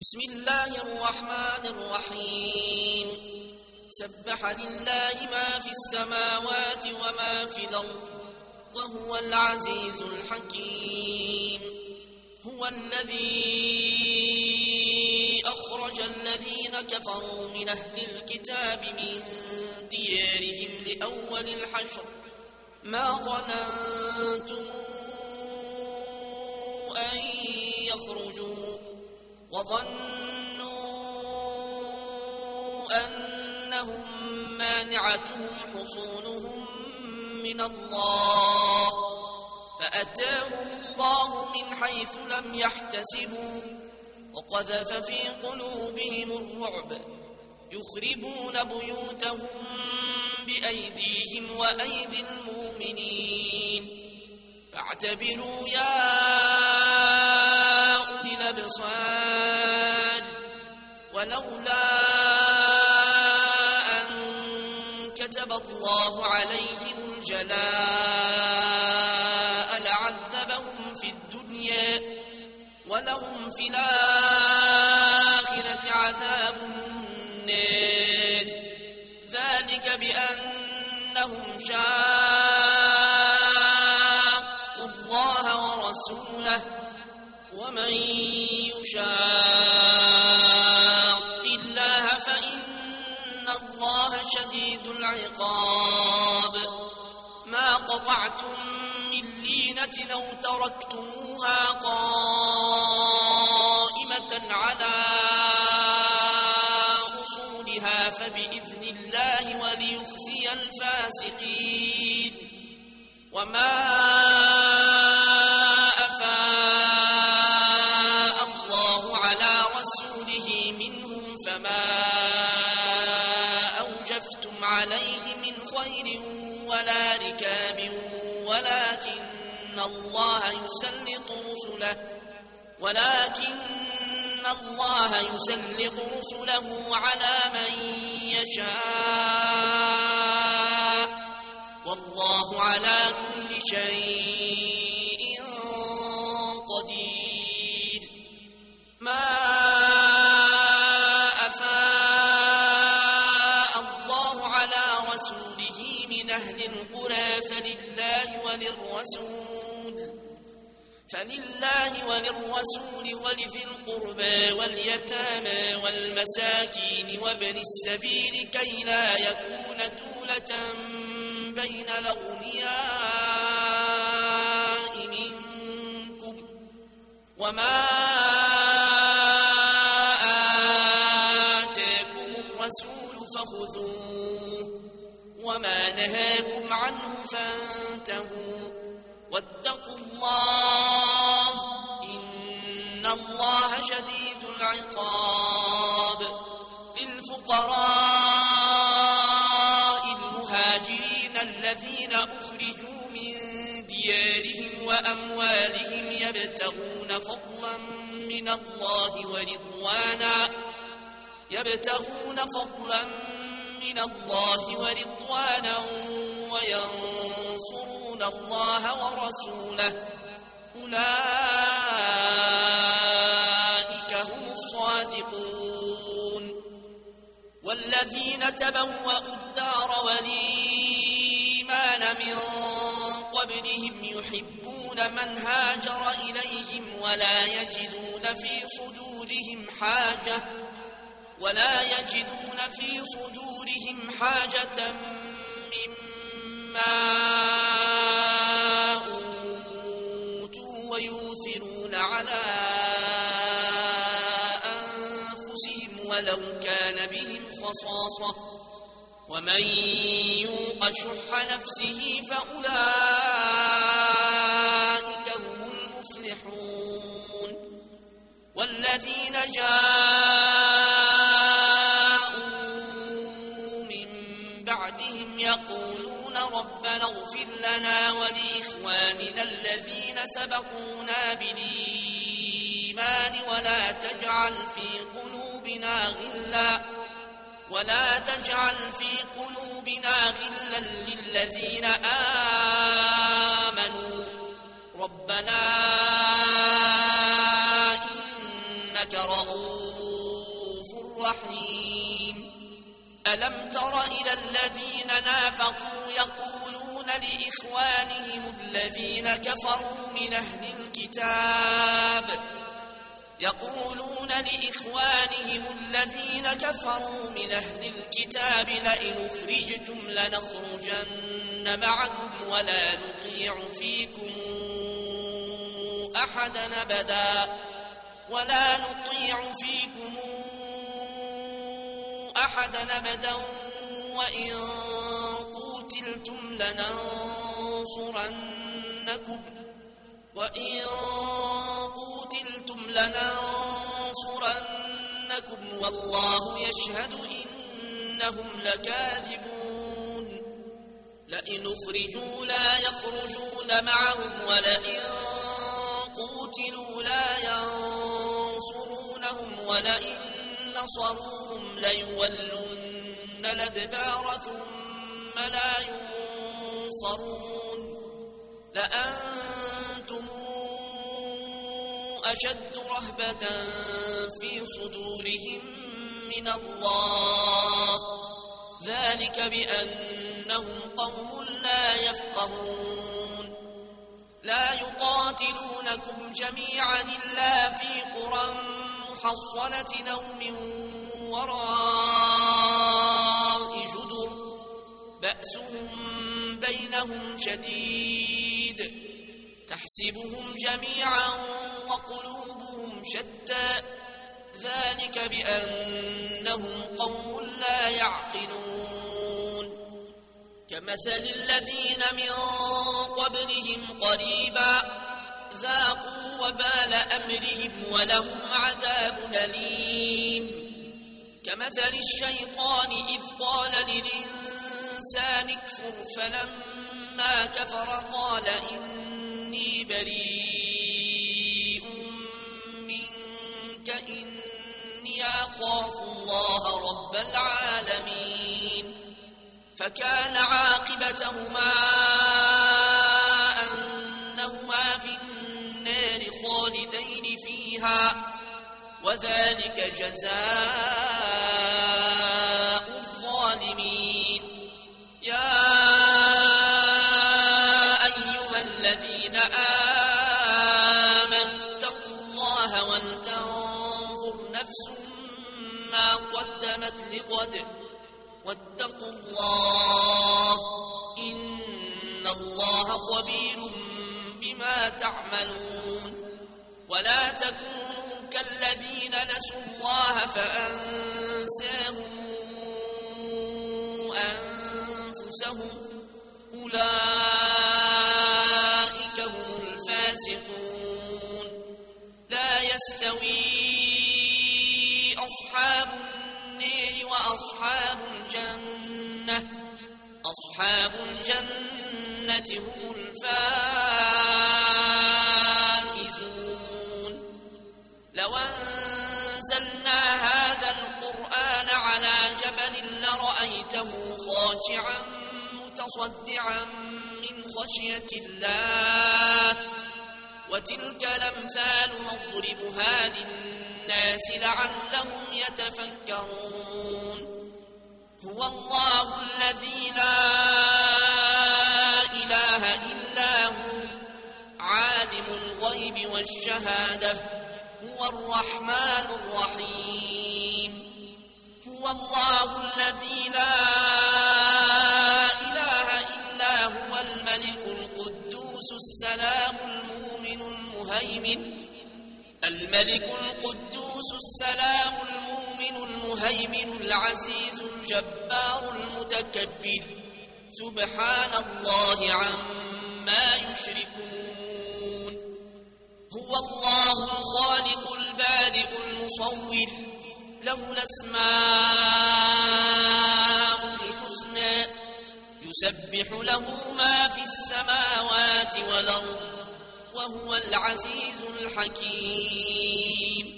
بسم الله الرحمن الرحيم سبح لله ما في السماوات وما في الأرض وهو العزيز الحكيم. هو الذي أخرج الذين كفروا من أهل الكتاب من ديارهم لأول الحشر ما ظننتم أن يخرجوا وظنوا أنهم مانعتهم حصونهم من الله فأتاهم الله من حيث لم يحتسبوا وقذف في قلوبهم الرعب يخربون بيوتهم بأيديهم وأيدي المؤمنين فاعتبروا يا أولي الأبصار ولولا أن كتب الله عليهم الجلاء لعذبهم في الدنيا ولهم في الآخرة عذاب النار ذلك بأنهم شاقوا الله ورسوله ومن يشاق الله فإن الله شديد العقاب. ما قطعتم من لينة أو تركتموها قائمة على أصولها فبإذن الله وليخزي الفاسقين. وما أفاء الله على رسوله منهم فما أوجفتم عليه من خير ولا ركاب ولكن الله يسلط رسله على من يشاء والله على كل شيء قدير. ما أفاء الله على رسوله من أهل القرى فلله وللرسول ولذي القربى واليتامى والمساكين وابن السبيل كي لا يكون دولة بين الأغنياء منكم. وما آتاكم الرسول فخذوه وما نهاكم عنه فانتهوا واتقوا الله إن الله شديد العقاب. للفقراء المهاجرين الذين أخرجوا من ديارهم وأموالهم يبتغون فضلا من الله ورضوانا وينصرون الله ورسوله أولئك هم الصادقون. والذين تبوأوا الدار والإيمان من قبلهم يحبون من هاجر إليهم ولا يجدون في صدورهم حاجة مما أوتوا ويؤثرون على أنفسهم ولو كان بهم خصاصة ومن يوق شح نفسه فأولئك هم المفلحون. والذين جاءوا من بعدهم يقولون ربنا اغفر لنا ولإخواننا الذين سبقونا بالإيمان ولا تجعل في قلوبنا غلا للذين آمنوا ربنا إنك رؤوف رحيم ألم تر إلى الذين نافقوا يقولون لإخوانهم الذين كفروا من أهل الكتاب لئن أخرجتم لنخرجن معكم ولا نطيع فيكم أحدا أبدا وإن قوتلتم لننصرنكم والله يشهد إنهم لكاذبون لئن أخرجوا لا يخرجون معهم ولئن قوتلوا لا ينصرونهم ولئن نصروهم ليولن الأدبار ثم لا ينصرون لأنتم أشد رهبة في صدورهم من الله ذلك بأنهم قوم لا يفقهون لا يقاتلونكم جميعا إلا في قرى محصنة أو من وراء جدر بأسهم بينهم شديد تحسبهم جميعا وقلوبهم شتى ذلك بأنهم قوم لا يعقلون كمثل الذين من قبلهم قريبا ذاقوا وبال أمرهم ولهم عذاب أليم كمثل الشيطان إذ قال للإنسان اكفر فلما كفر قال إني بريء منك إني أخاف الله رب العالمين فكان عاقبتهما أنهما في النار خالدين فيها وذلك جزاء الظالمين يا أيها الذين آمنوا اتقوا الله ولتنظر نفس ما قدمت لغد واتقوا الله إن الله خبير بما تعملون ولا تكونوا كالذين نسوا الله فأنساهم أنفسهم أولئك هم الفاسقون لا يستوي أصحاب النار وأصحاب الجنة هم الفائزون لو أنزلنا هذا القرآن على جبل لرأيته خاشعا متصدعا من خشية الله وتلك الأمثال نضربها للناس لعلهم يتفكرون هو الله الذي لا إله إلا هو عالم الغيب والشهادة هو الرحمن الرحيم هو الله الذي لا إله إلا هو الملك القدوس السلام المؤمن المهيمن العزيز الجبار المتكبر سبحان الله عما يشركون هو الله الخالق البارئ المصور له الأسماء الحسنى يسبح له ما في السماوات والأرض وهو العزيز الحكيم